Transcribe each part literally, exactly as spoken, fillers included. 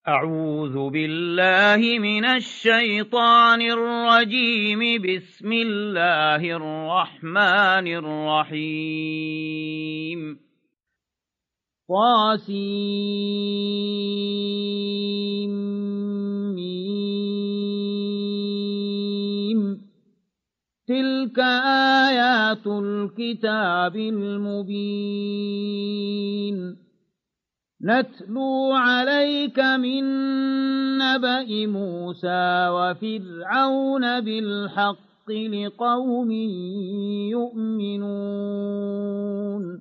أعوذ بالله من الشيطان الرجيم. بسم الله الرحمن الرحيم. طاسيم. تلك آيات الكتاب المبين. نتلو عليك من نبأ موسى وفرعون بالحق لقوم يؤمنون.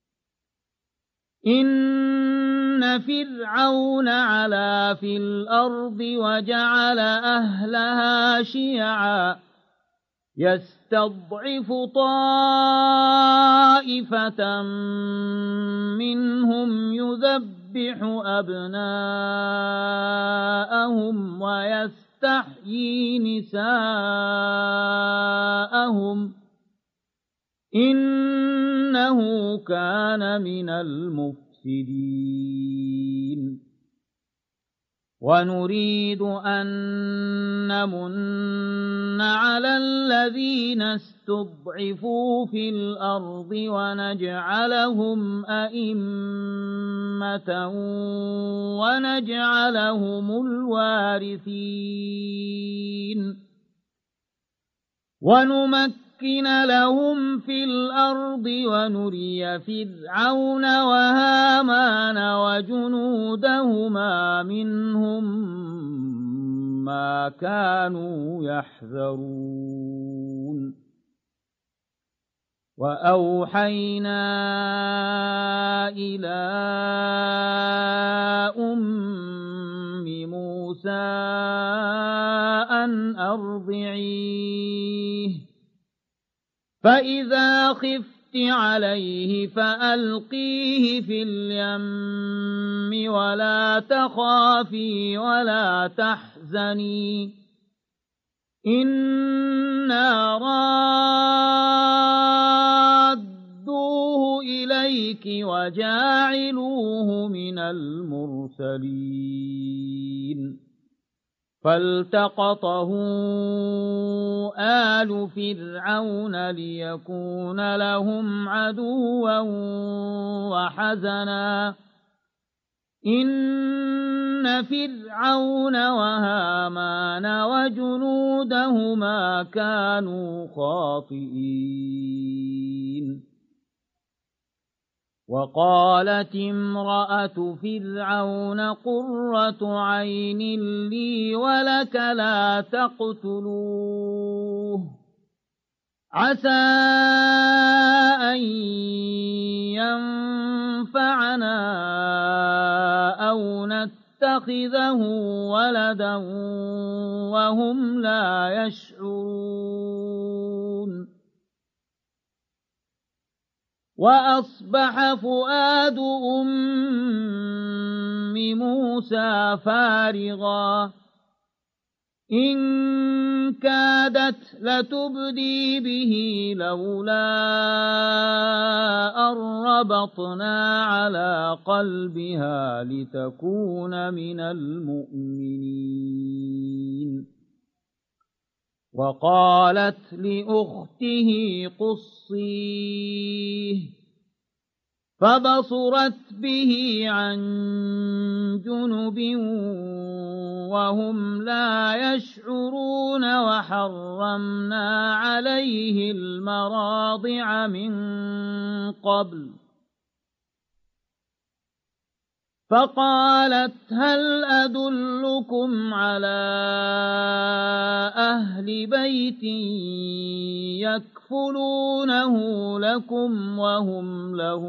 إن فرعون علا في الأرض وجعل أهلها شيعا يستضعف طائفة منهم يذبح أبناءهم ويستحيي نساءهم إنه كان من المفسدين. ونريد أن نمن على الذين استضعفوا في الأرض ونجعلهم أئمة ونجعلهم الوارثين. ونمكن لهم في الأرض ونري فرعون وهامان وجنودهما منهم ما كانوا يحذرون. وأوحينا إلى أم موسى أن أرضعيه فإذا خفت عليه فألقيه في اليم ولا تخافي ولا تحزني إنا رادوه إليك وجاعلوه من المرسلين. فالتقطه آل فرعون ليكون لهم عدوا وحزنا إن فرعون وهامان وجنودهما كانوا خاطئين. وقالت امرأة فرعون قرة عين لي ولك لا تقتلوه عسى أن ينفعنا أو نتخذه ولدا وهم لا يشعرون. وأصبح فؤاد أم موسى فارغا إن كادت لتبدي به لولا أن ربطنا على قلبها لتكون من المؤمنين. وقالت لأخته قصيه فبصرت به عن جنب وهم لا يشعرون. وحرمنا عليه المراضع من قبل فقالت هل أدلكم على أهل بيت يكفلونه لكم وهم له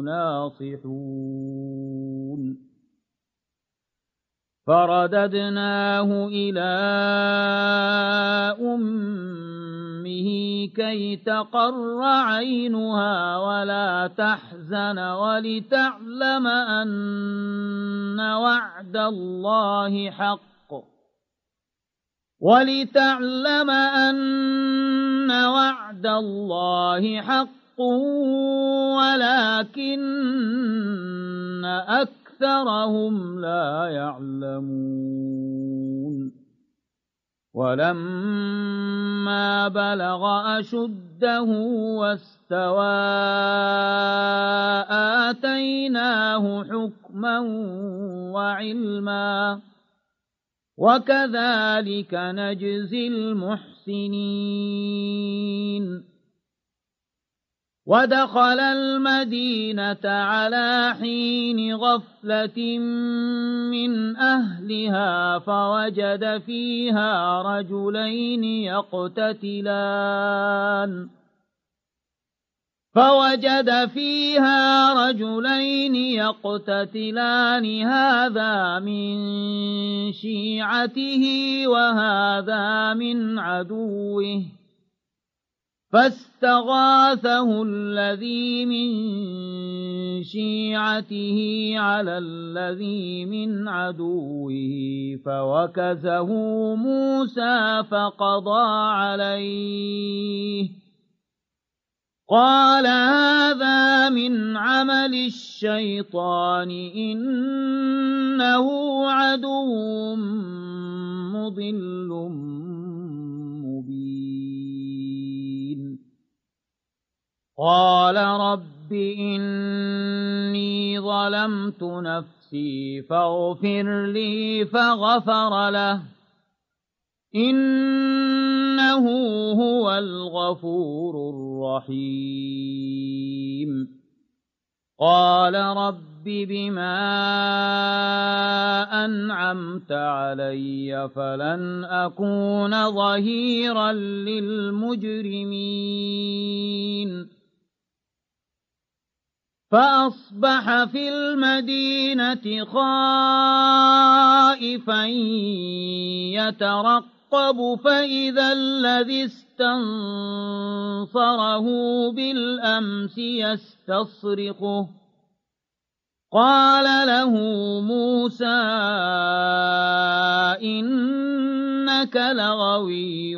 ناصحون. فرددناه إلى أمه كي تقر عينها ولا تحزن ولتعلم أن وعد الله حق ولتعلم أن وعد الله حق ولكن أكثر أكثرهم لا يعلمون ولما بلغ أشده واستوى آتيناه حكما وعلما وكذلك نجزي المحسنين ودخل المدينة على حين غفلة من أهلها فوجد فيها رجلين يقتتلان فوجد فيها رجلين يقتتلان هذا من شيعته وهذا من عدوه فاستغاثه الذي من شيعته على الذي من عدوه فوكزه موسى فقضى عليه قال هذا من عمل الشيطان إنه عدو مضل مبين قال رب إني ظلمت نفسي فاغفر لي فغفر له إنه هو الغفور الرحيم قال رب بما أنعمت علي فلن أكون ظهيرا للمجرمين فأصبح في المدينة خائفا يترقب فإذا الذي استنصره بالأمس يستصرخه قال له موسى إنك لغوي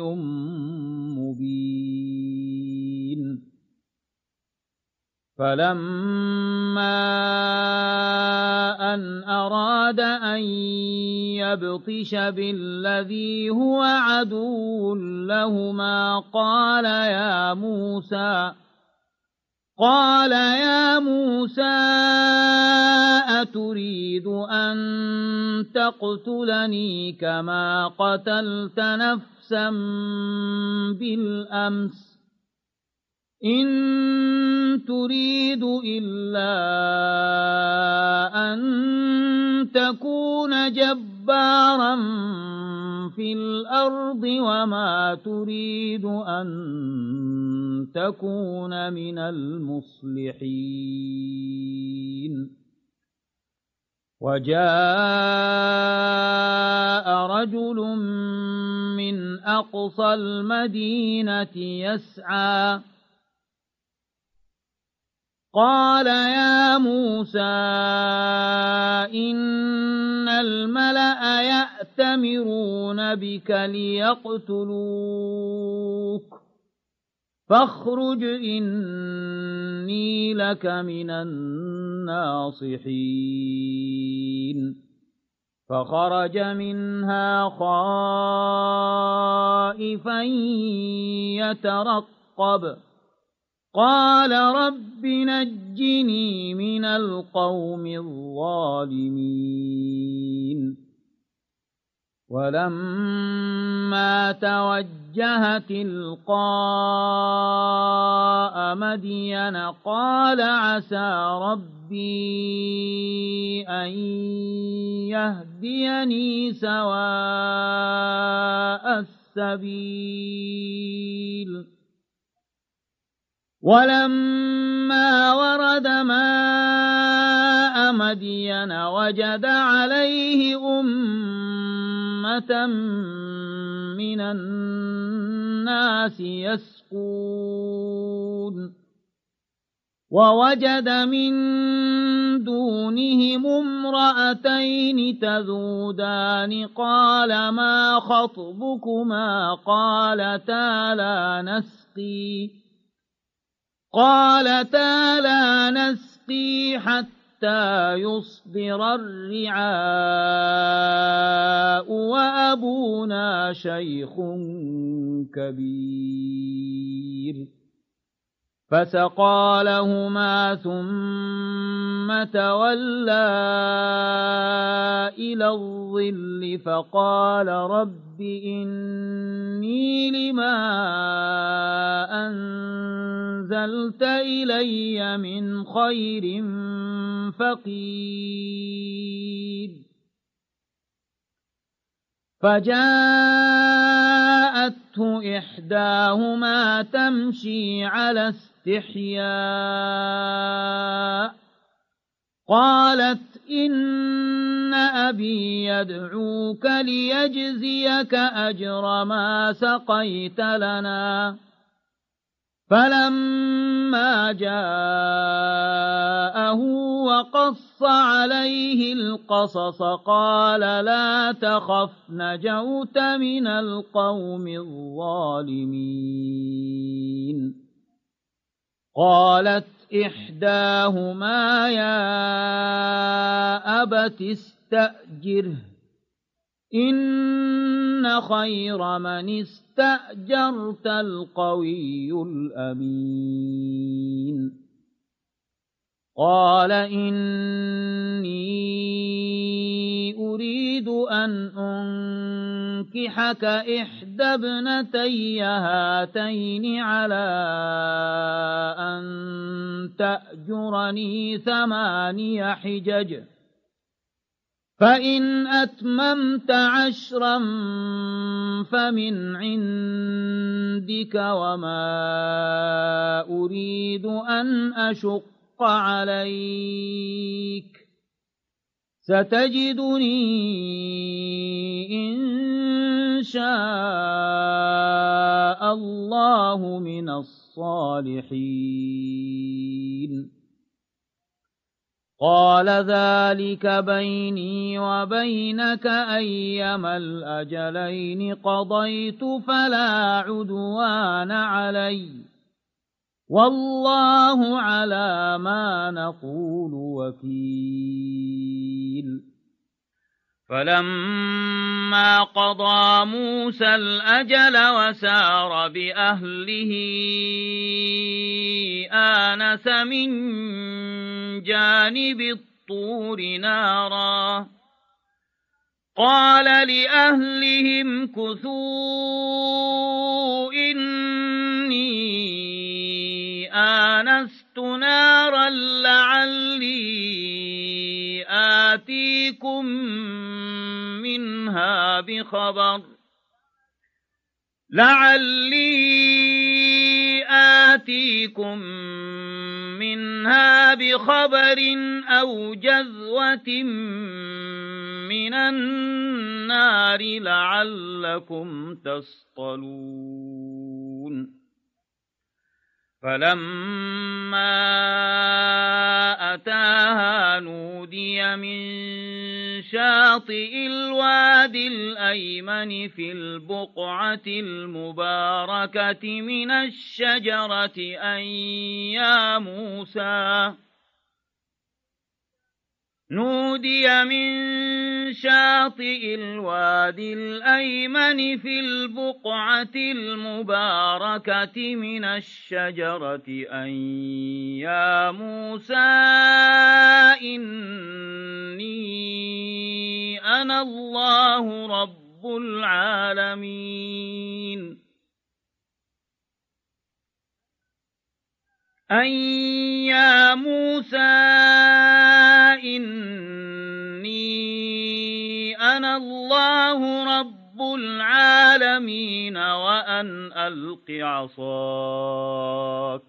مبين فلما أن أراد أن يبطش بالذي هو عدو لهما قال يا موسى قال يا موسى أتريد أن تقتلني كما قتلت نفسا بالأمس إن تريد إلا أن تكون جبارا في الأرض وما تريد أن تكون من المصلحين وجاء رجل من أقصى المدينة يسعى قال يا موسى إن الملأ يأتمرون بك ليقتلوك فاخرج إني لك من الناصحين فخرج منها خائفا يترقب قال رب نجني من القوم الظالمين ولما توجه تلقاء مدين قال عسى ربي أن يهديني سواء السبيل ولما ورد ماء مدين وجد عليه أمة من الناس يسقون ووجد من دونهم امرأتين تذودان قال ما خطبكما قالتا لا نسقي قالتا لا نسقي حتى حتى يصدر الرعاء وأبونا شيخ كبير فسقى لهما ثم تولى إلى الظل فقال رب إني لما أنزلت إلي من خير فقير فجاءته إحداهما تمشي على استحياء قالت إن أبي يدعوك ليجزيك أجر ما سقيت لنا فلما جاءه وقص عليه القصص قال لا تخف نجوت من القوم الظالمين قالت إحداهما يا أبت استأجره إن خير من استأجرت القوي الأمين قال إني أريد أن أنكحك إحدى ابنتي هاتين على أن تأجرني ثماني حجج فإن أتممت عشرا فمن عندك وما أريد أن أشق عليك ستجدني إن شاء الله من الصالحين قال ذلك بيني وبينك أيما الأجلين قضيت فلا عدوان علي والله على ما نقول وكيل فلما قضى موسى الأجل وسار بأهله آنس من جانب الطور نارا قال لأهلهم كثوا إني آنست نارا لعلي آتيكم منها بخبر لعلي آتيكم منها بخبر أو جذوة من النار لعلكم تصطلون فلما أتاها نودي من شاطئ الوادي الأيمن في البقعة المباركة من الشجرة أن يا موسى نودي من شاطئ الوادي الأيمن في البقعة المباركة من الشجرة أن يا موسى إني أنا الله رب العالمين أن يا موسى إني أنا الله رب العالمين وأن ألق عصاك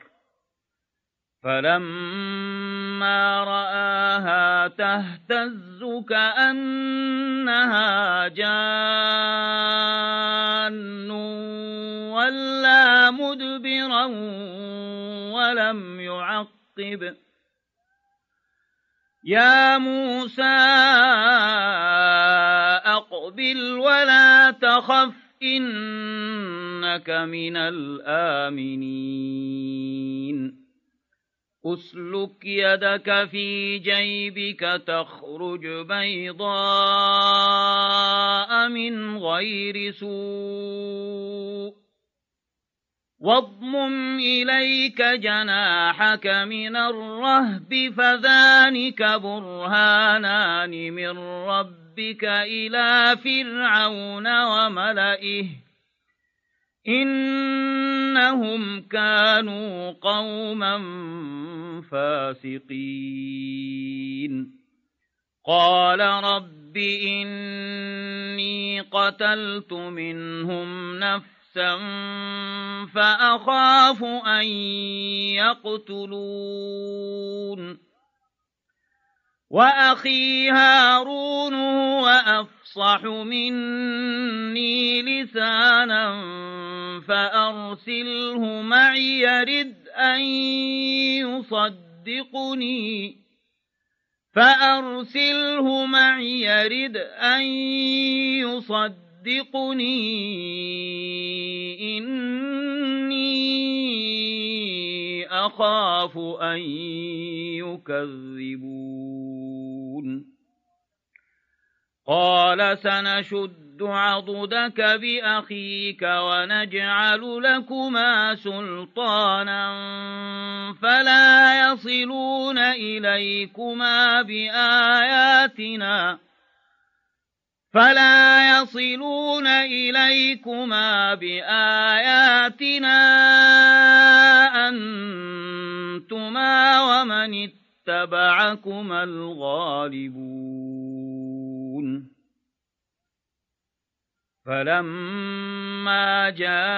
فلما رآها تهتز كأنها جان ولا مدبرا ولم يعقب يا موسى أقبل ولا تخف إنك من الآمنين أسلك يدك في جيبك تخرج بيضاء من غير سوء واضمم إليك جناحك من الرهب فذلك برهانان من ربك إلى فرعون وملئه إنهم كانوا قوما فاسقين قال رب إني قتلت منهم نفسا فأخاف أن يقتلون وأخي هارون وأفصح مني لسانا فأرسله معي يرد أن يصدقني فأرسله معي يرد أن يصدقني إني أخاف أن يكذبون قال سنشد عضدك بأخيك ونجعل لكما سلطانا فلا يصلون إليكما بآياتنا فلا يصلون إليكما بآياتنا أنتما ومن اتبعكما الغالبون فلما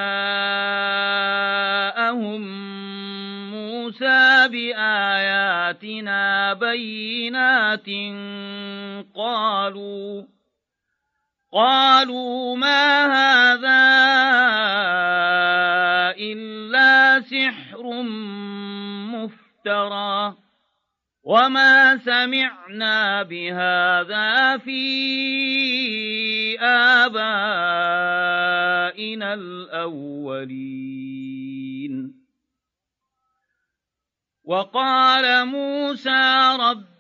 جاءهم موسى بآياتنا بينات قالوا قالوا ما هذا إلا سحر مفترى وما سمعنا بهذا في آبائنا الأولين وقال موسى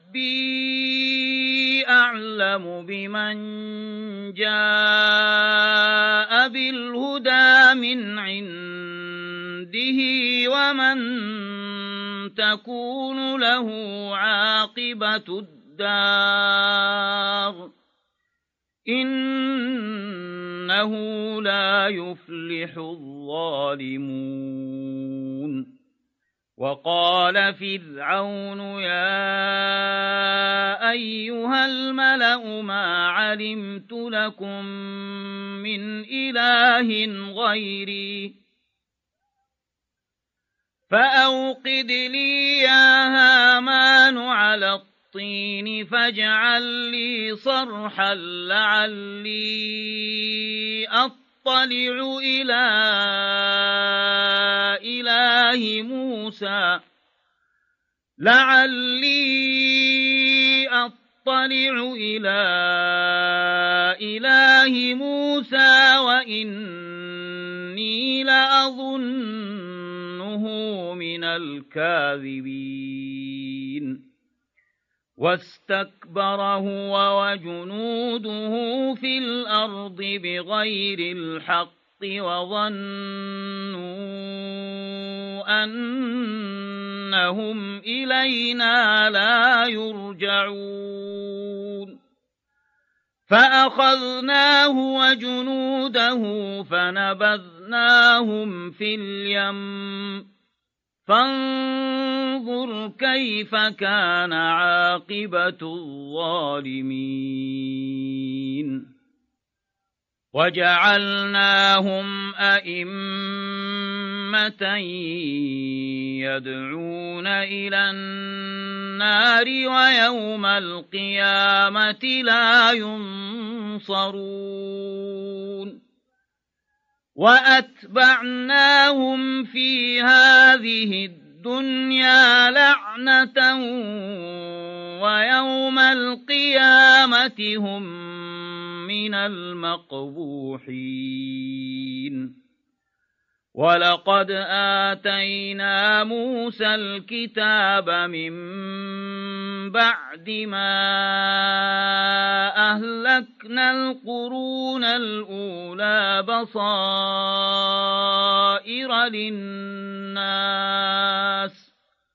ربي أعلم بمن جاء بالهدى من عنده ومن تكون له عاقبة الدار إنه لا يفلح الظالمون وقال فرعون يا أيها الملأ ما علمت لكم من إله غيري فأوقد لي يا هامان على الطين فاجعل لي صرحا لعلي أطلع إلى إله موسى لعلي أطلع إلى إله موسى وإني لأظنه من الكاذبين واستكبر هو وجنوده في الأرض بغير الحق وظنوا أنهم إلينا لا يرجعون فأخذناه وجنوده فنبذناهم في اليم فانظر كيف كان عاقبة الظالمين وجعلناهم أئمة يدعون إلى النار ويوم القيامة لا ينصرون وأتبعناهم في هذه الدنيا لعنة ويوم القيامة هم من المقبوحين ولقد آتينا موسى الكتاب من بعد ما أهلكنا القرون الأولى بصائر للناس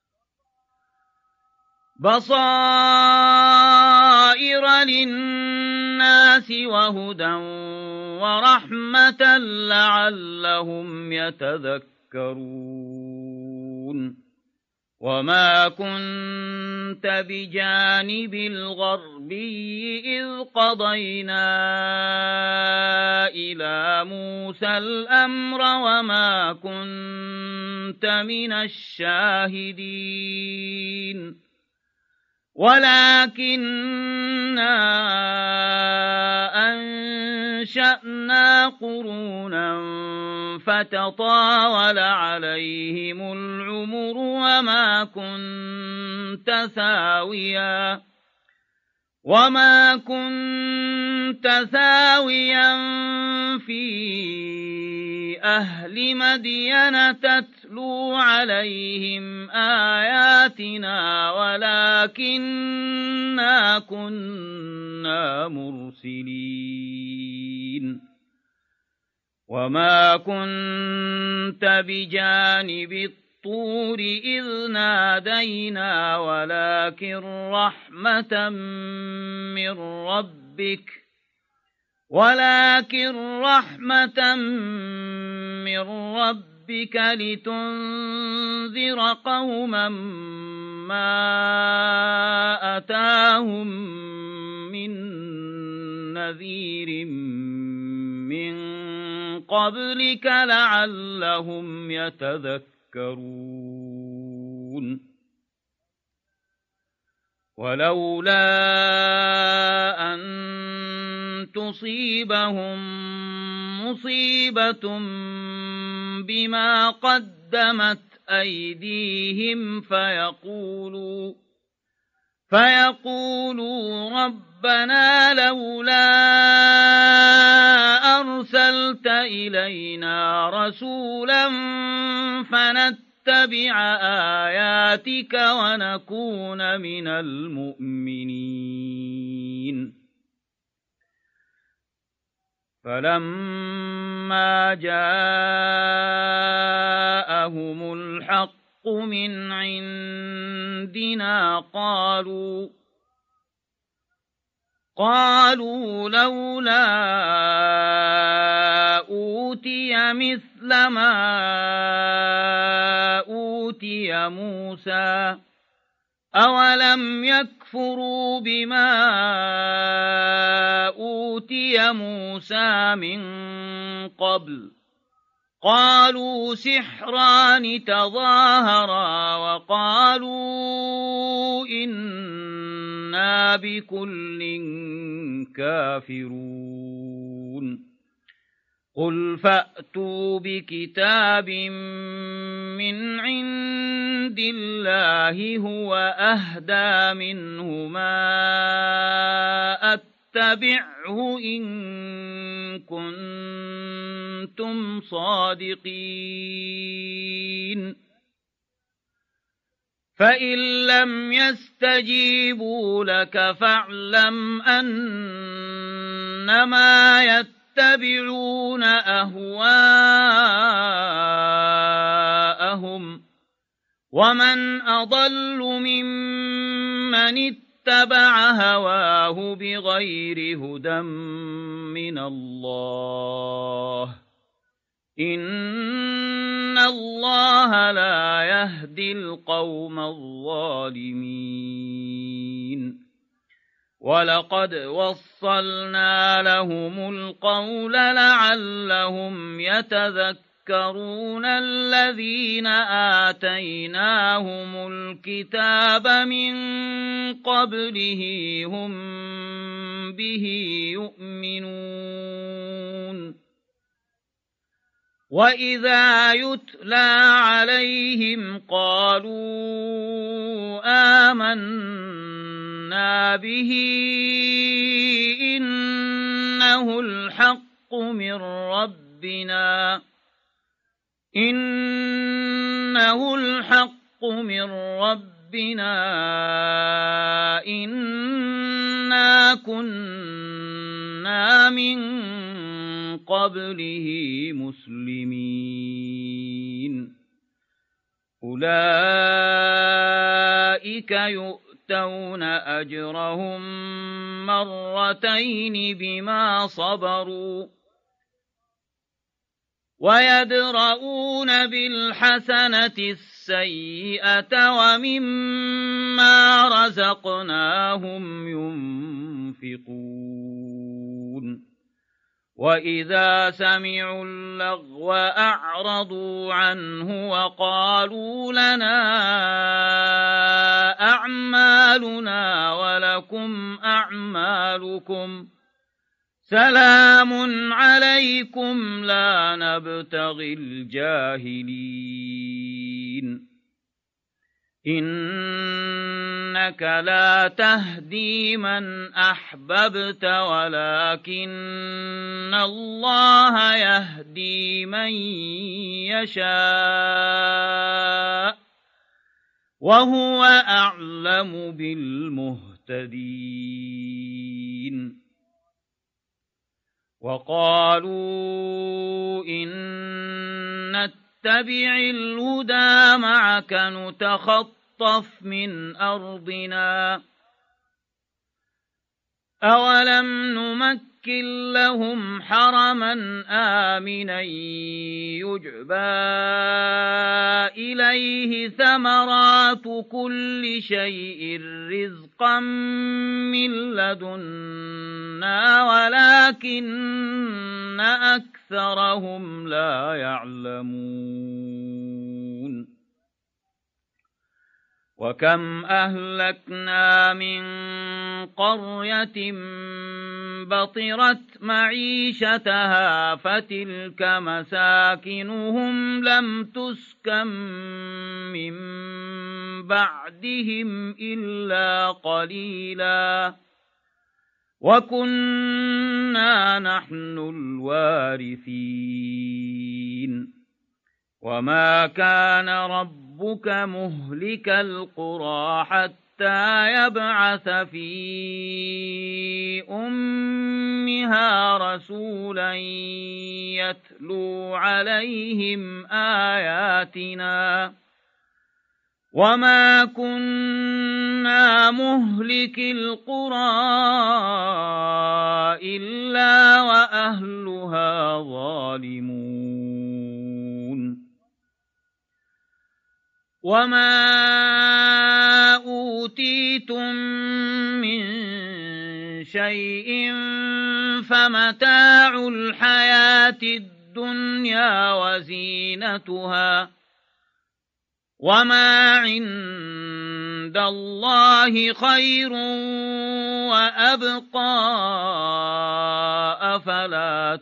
بصائر للناس وهدى ورحمة لعلهم يتذكرون وما كنت بجانب الغربي إذ قضينا إلى موسى الأمر وما كنت من الشاهدين ولكننا أنشأنا قرونا فتطاول عليهم العمر وما كنت ثاويا وما كنت ثاويا في أهل مدين تتلو عليهم آياتنا ولكننا كنا مرسلين وما كنت بجانب الطور إذ نادينا ولكن رحمة من ربك ولكن رحمة من ربك لتنذر قوما ما أتاهم من نذير من قبلك لعلهم يتذكرون ولولا أن تصيبهم مصيبة بما قدمت أيديهم فيقولوا فيقولوا ربنا لولا أرسلت إلينا رسولا فنتبع آياتك ونكون من المؤمنين فلما جاءهم الحق من عندنا قالوا قالوا لولا أوتي مثل ما أوتي موسى أولم يكفروا بما أوتي موسى من قبل قالوا سحران تظاهرا وقالوا إنا بكل كافرون قل فأتوا بكتاب من عند الله هو أهدى منه ما أتبعه إن كنتم صادقين فإن لم يستجيبوا لك فاعلم أنما يتبعون يتبعون أهواءهم ومن أضل ممن اتبع هواه بغير هدى من الله إن الله لا يهدي القوم الظالمين ولقد وصلنا لهم القول لعلهم يتذكرون الذين آتيناهم الكتاب من قبله هم به يؤمنون وإذا يتلى عليهم قالوا آمنا به إنه الحق من ربنا إنه الحق من ربنا إنا كنا من قبله مسلمين أولئك يؤتون أجرهم مرتين بما صبروا ويدرؤون بالحسنة السيئة ومما رزقناهم ينفقون وإذا سمعوا اللغو أعرضوا عنه وقالوا لنا أعمالنا ولكم أعمالكم سلام عليكم لا نبتغي الجاهلين إنك لا تهدي من أحببت ولكن الله يهدي من يشاء وهو أعلم بالمهتدين وقالوا إن نتبع الهدى معك نتخطف من أرضنا أولم نمكن لهم حرما آمنا يجبى إليه ثمرات كل شيء رزقا من لدنا ولكن أكثرهم لا يعلمون وكم أهلكنا من قرية بطرت معيشتها فتلك مساكنهم لم تسكن من بعدهم إلا قليلا وكنا نحن الوارثين وما كان ربك مهلك القرى حتى يبعث في أمها رسولا يتلو عليهم آياتنا وما كنا مهلك القرى إلا وأهلها ظالمون وما أوتيتم من شيء فمتاع الحياة الدنيا وزينتها وما عند الله خير وأبقى أفلا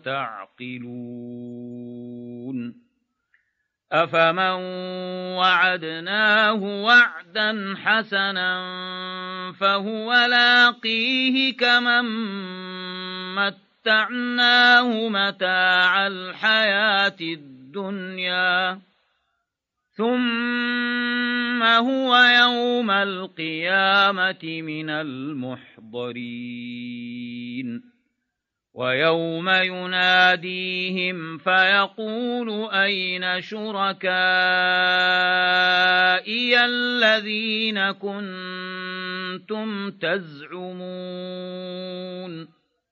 تعقلون أفمن وعدناه وعدا حسنا فهو لاقيه كمن متعناه متاع الحياة الدنيا ثم هو يوم القيامة من المحضرين ويوم يناديهم فيقول أين شركائي الذين كنتم تزعمون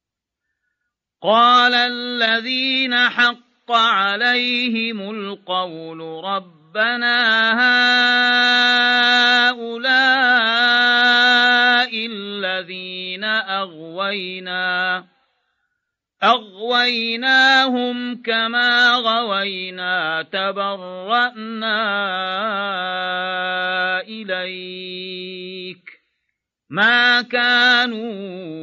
قال الذين حق عليهم القول رب ربنا هؤلاء الذين أغوينا أغويناهم كما غوينا تبرأنا إليك ما كانوا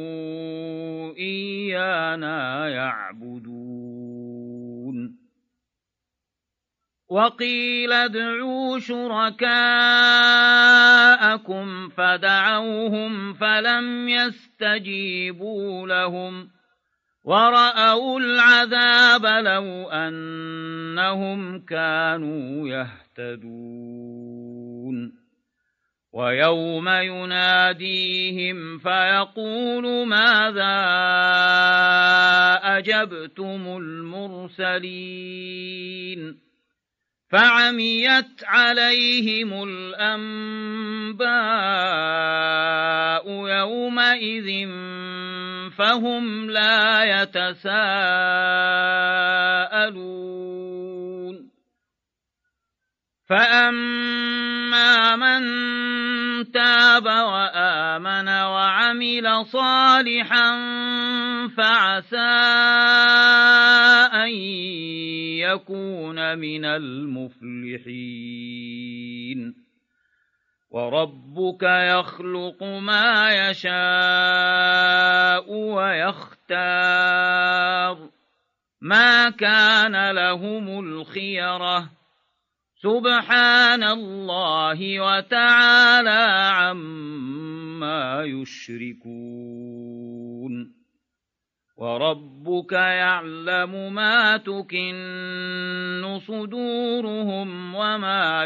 إيانا يعبدون وقيل ادعوا شركاءكم فدعوهم فلم يستجيبوا لهم ورأوا العذاب لو أنهم كانوا يهتدون ويوم يناديهم فيقول ماذا أجبتم المرسلين فعميت عليهم الأنباء يومئذ فهم لا يتساءلون فأما من تاب وآمن وعمل صالحا فعسى أن يكون من المفلحين وربك يخلق ما يشاء ويختار ما كان لهم الخيرة سبحان الله وتعالى عما يشركون وربك يعلم ما تكن صدورهم وما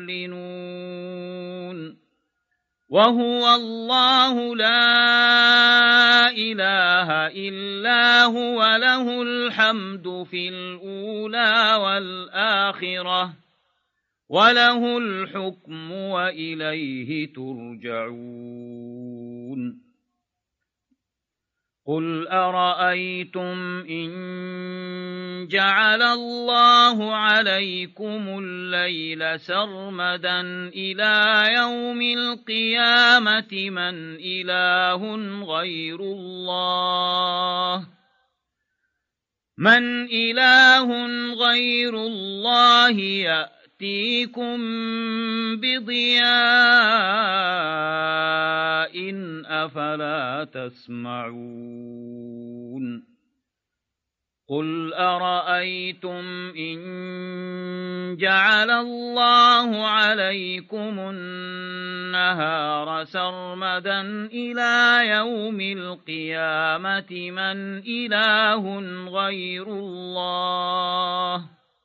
يعلنون وهو الله لا إله إلا هو له الحمد في الأولى والآخرة وله الحكم وإليه ترجعون قل أرأيتم إن جعل الله عليكم الليل سرمدا إلى يوم القيامة من إله غير الله من إله غير الله يأتي يأتيكم بضياء أفلا تسمعون قل أرأيتم إن جعل الله عليكم النهار سرمدا إلى يوم القيامة من إله غير الله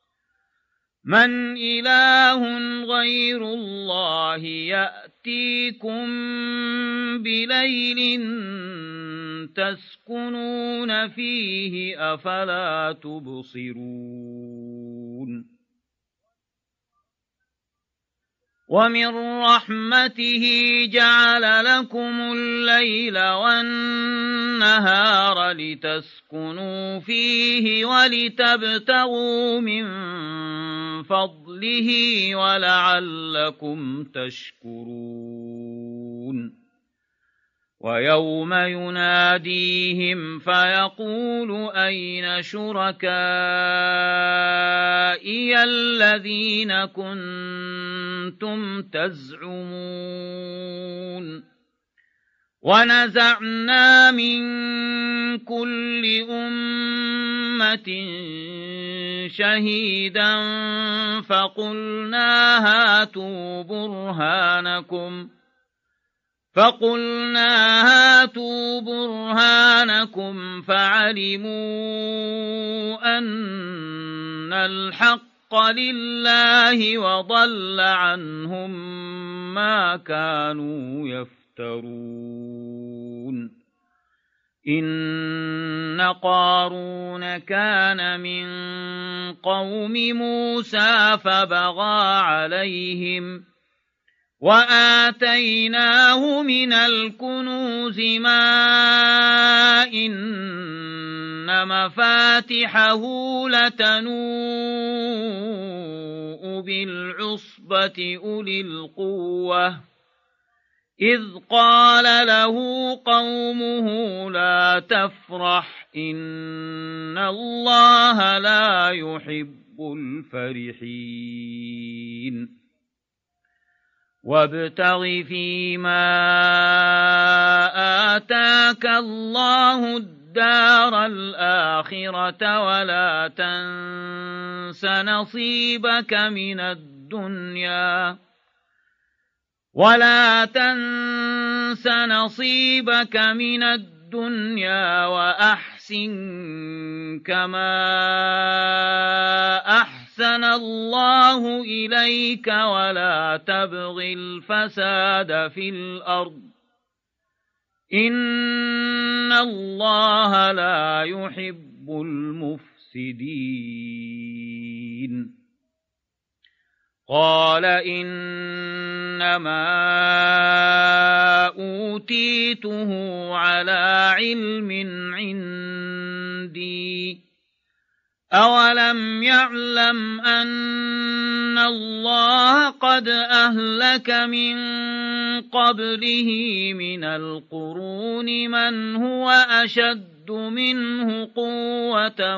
من إله غير الله يأتيكم بليل تسكنون فيه أفلا تبصرون ومن رحمته جعل لكم الليل والنهار لتسكنوا فيه ولتبتغوا من فضله ولعلكم تشكرون ويوم يناديهم فيقول أين شركائي الذين كنتم تزعمون ونزعنا من كل أمة شهيدا فقلنا هاتوا برهانكم فقلنا هاتوا برهانكم فعلموا أن الحق لله وضل عنهم ما كانوا يفترون إن قارون كان من قوم موسى فبغى عليهم وآتيناه من الكنوز ما إن مفاتحه لتنوء بالعصبة أولي القوة إذ قال له قومه لا تفرح إن الله لا يحب الفرحين وابتغ فيما آتاك الله الدار الآخرة ولا تنس نصيبك من الدنيا ولا تنس نصيبك من الدنيا وأحسن وأحسن كما أحسن الله إليك ولا تبغ الفساد في الأرض إن الله لا يحب المفسدين قال إنما أوتيته على علم عندي أولم يعلم أن الله قد أهلك من قبله من القرون من هو أشد منه قوة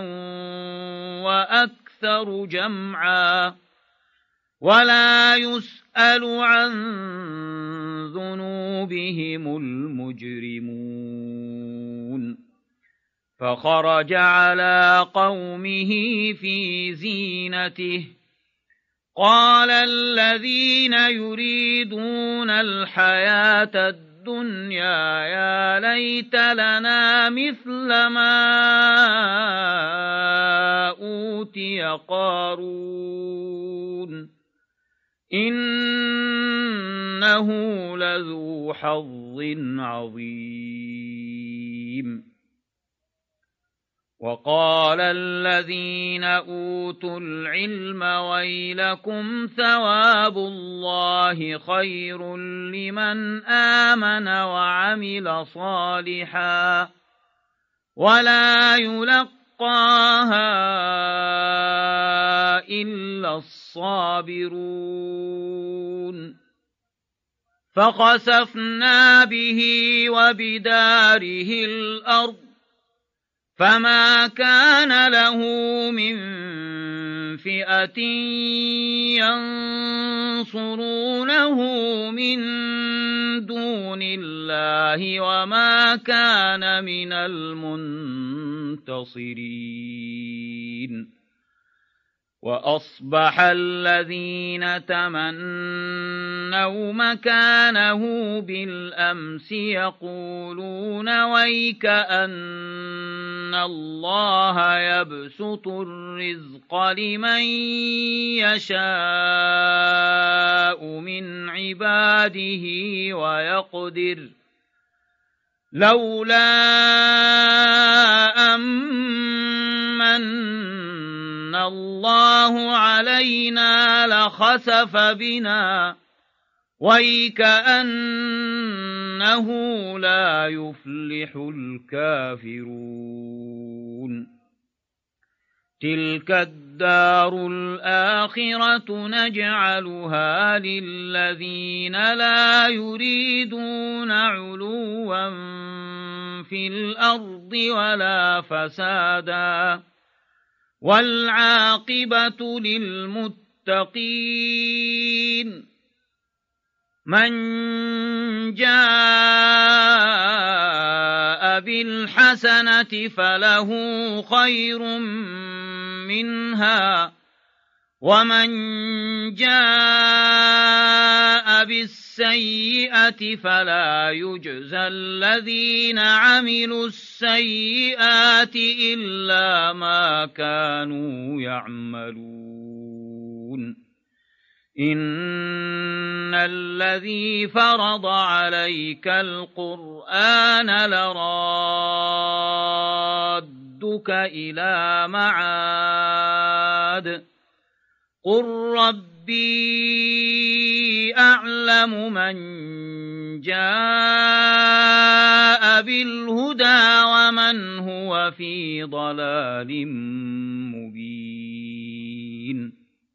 وأكثر جمعا ولا يسأل عن ذنوبهم المجرمون فخرج على قومه في زينته قال الذين يريدون الحياة الدنيا يا ليت لنا مثل ما أوتي قارون إنه لذو حظ عظيم وقال الذين أوتوا العلم ويلكم ثواب الله خير لمن آمن وعمل صالحا ولا يلقاها إلا الصابرون فخسفنا به وبداره الأرض فما كان له من فئة ينصرونه من دون الله وما كان من المنتصرين وأصبح الذين تمنوا مكانه بالأمس يقولون ويك أن الله يبسط الرزق لمن يشاء من عباده ويقدر لولا أمن الله علينا لخسف بنا ويكأنه لا يفلح الكافرون تلك الدار الآخرة نجعلها للذين لا يريدون علوا في الأرض ولا فسادا والعاقبة للمتقين من جاء بالحسنة فله خير منها ومن جاء بالسيئة فلا يجزى الذين عملوا السيئات إلا ما كانوا يعملون إن الذي فرض عليك القرآن لرادك إلى معاد قل ربي أعلم من جاء بالهدى ومن هو في ضلال مبين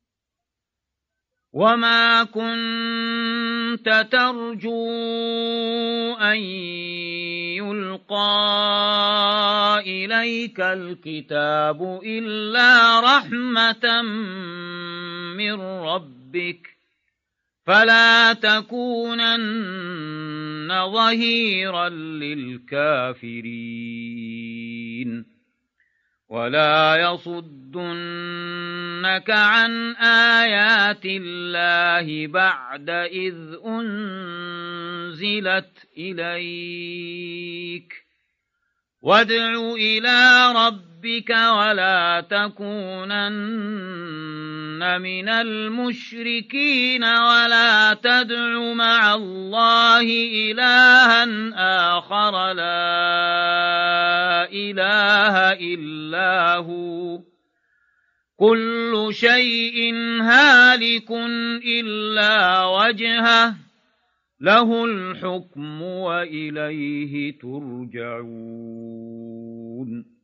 وما كنت ترجو أن يلقى إليك الكتاب إلا رحمة من ربك فلا تكونن ظهيرا للكافرين ولا يصدنك عن آيات الله بعد إذ أنزلت إليك وادع إلى ربك ولا تكونن من المشركين ولا تدع مع الله إلها آخر لا إله إلا هو كل شيء هالك إلا وجهه له الحكم وإليه ترجعون